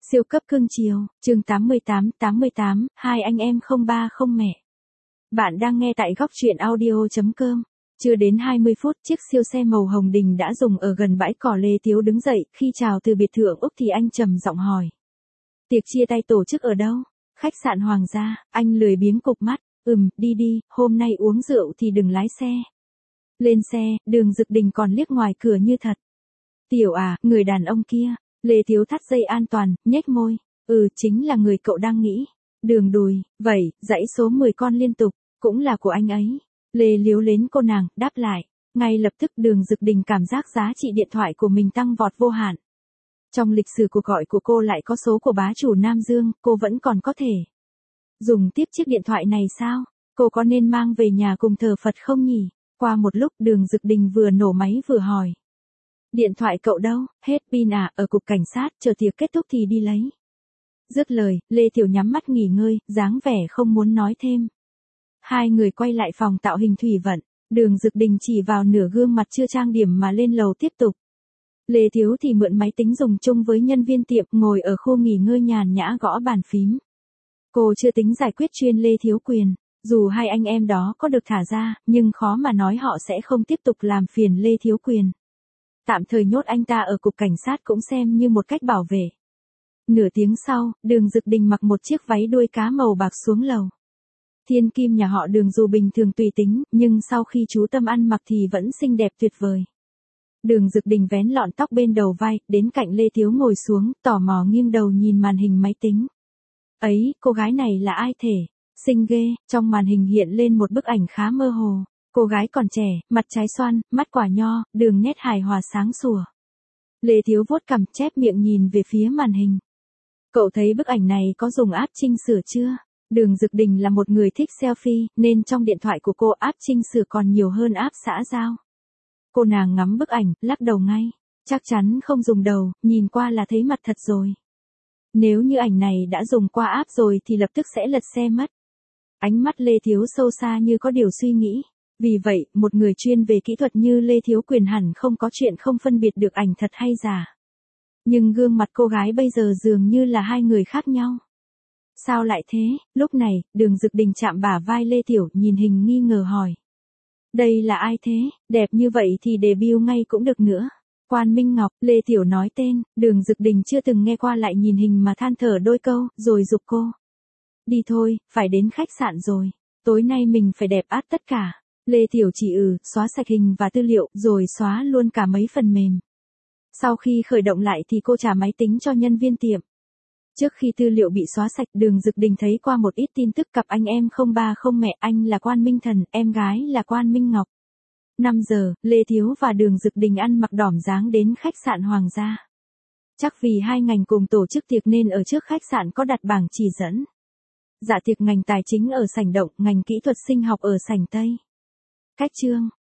Siêu cấp cưng chiều, chương 88, hai anh em không ba không mẹ. Bạn đang nghe tại góc truyện audio.com. Chưa đến 20 phút, chiếc siêu xe màu hồng đình đã dừng ở gần bãi cỏ. Lê Thiếu đứng dậy, khi chào từ biệt thự Úc thì anh trầm giọng hỏi. Tiệc chia tay tổ chức ở đâu? Khách sạn Hoàng gia. Anh lười biếng cụp mắt. Đi đi, hôm nay uống rượu thì đừng lái xe. Lên xe, Đường Dực Đình còn liếc ngoài cửa như thật. Tiểu à, người đàn ông kia. Lê Thiếu thắt dây an toàn, nhếch môi. Chính là người cậu đang nghĩ. Đường Đùi, vậy, dãy số 10 con liên tục, cũng là của anh ấy. Lê liếu lến cô nàng, đáp lại. Ngay lập tức Đường Dực Đình cảm giác giá trị điện thoại của mình tăng vọt vô hạn. Trong lịch sử cuộc gọi của cô lại có số của bá chủ Nam Dương, cô vẫn còn có thể dùng tiếp chiếc điện thoại này sao? Cô có nên mang về nhà cùng thờ Phật không nhỉ? Qua một lúc Đường Dực Đình vừa nổ máy vừa hỏi. Điện thoại cậu đâu? Hết pin à? Ở cục cảnh sát, chờ tiệc kết thúc thì đi lấy. Dứt lời, Lê Thiểu nhắm mắt nghỉ ngơi, dáng vẻ không muốn nói thêm. Hai người quay lại phòng tạo hình thủy vận. Đường Dực Đình chỉ vào nửa gương mặt chưa trang điểm mà lên lầu tiếp tục. Lê Thiếu thì mượn máy tính dùng chung với nhân viên tiệm, ngồi ở khu nghỉ ngơi nhàn nhã gõ bàn phím. Cô chưa tính giải quyết chuyên Lê Thiếu Quyền. Dù hai anh em đó có được thả ra, nhưng khó mà nói họ sẽ không tiếp tục làm phiền Lê Thiếu Quyền. Tạm thời nhốt anh ta ở cục cảnh sát cũng xem như một cách bảo vệ. Nửa tiếng sau, Đường Dực Đình mặc một chiếc váy đuôi cá màu bạc xuống lầu. Thiên kim nhà họ Đường dù bình thường tùy tính, nhưng sau khi chú Tâm ăn mặc thì vẫn xinh đẹp tuyệt vời. Đường Dực Đình vén lọn tóc bên đầu vai, đến cạnh Lê Thiếu ngồi xuống, tò mò nghiêng đầu nhìn màn hình máy tính. Ấy, cô gái này là ai thể? Xinh ghê, trong màn hình hiện lên một bức ảnh khá mơ hồ. Cô gái còn trẻ, mặt trái xoan, mắt quả nho, đường nét hài hòa sáng sủa. Lê Thiếu vuốt cằm chép miệng nhìn về phía màn hình. Cậu thấy bức ảnh này có dùng app chỉnh sửa chưa? Đường Dực Đình là một người thích selfie, nên trong điện thoại của cô app chỉnh sửa còn nhiều hơn app xã giao. Cô nàng ngắm bức ảnh, lắc đầu ngay. Chắc chắn không dùng đầu, nhìn qua là thấy mặt thật rồi. Nếu như ảnh này đã dùng qua app rồi thì lập tức sẽ lật xe mất. Ánh mắt Lê Thiếu sâu xa như có điều suy nghĩ. Vì vậy, một người chuyên về kỹ thuật như Lê Thiếu Quyền hẳn không có chuyện không phân biệt được ảnh thật hay giả. Nhưng gương mặt cô gái bây giờ dường như là hai người khác nhau. Sao lại thế? Lúc này, Đường Dực Đình chạm bả vai Lê Tiểu nhìn hình nghi ngờ hỏi. Đây là ai thế? Đẹp như vậy thì debut ngay cũng được nữa. Quan Minh Ngọc, Lê Tiểu nói tên, Đường Dực Đình chưa từng nghe qua lại nhìn hình mà than thở đôi câu, rồi giục cô. Đi thôi, phải đến khách sạn rồi. Tối nay mình phải đẹp át tất cả. Lê Tiểu chỉ xóa sạch hình và tư liệu, rồi xóa luôn cả mấy phần mềm. Sau khi khởi động lại thì cô trả máy tính cho nhân viên tiệm. Trước khi tư liệu bị xóa sạch, Đường Dực Đình thấy qua một ít tin tức cặp anh em không ba không mẹ, anh là Quan Minh Thần, em gái là Quan Minh Ngọc. 5 giờ, Lê Thiếu và Đường Dực Đình ăn mặc đỏm dáng đến khách sạn Hoàng gia. Chắc vì hai ngành cùng tổ chức tiệc nên ở trước khách sạn có đặt bảng chỉ dẫn. Dạ tiệc ngành tài chính ở sảnh động, ngành kỹ thuật sinh học ở sảnh Tây. Cách chương.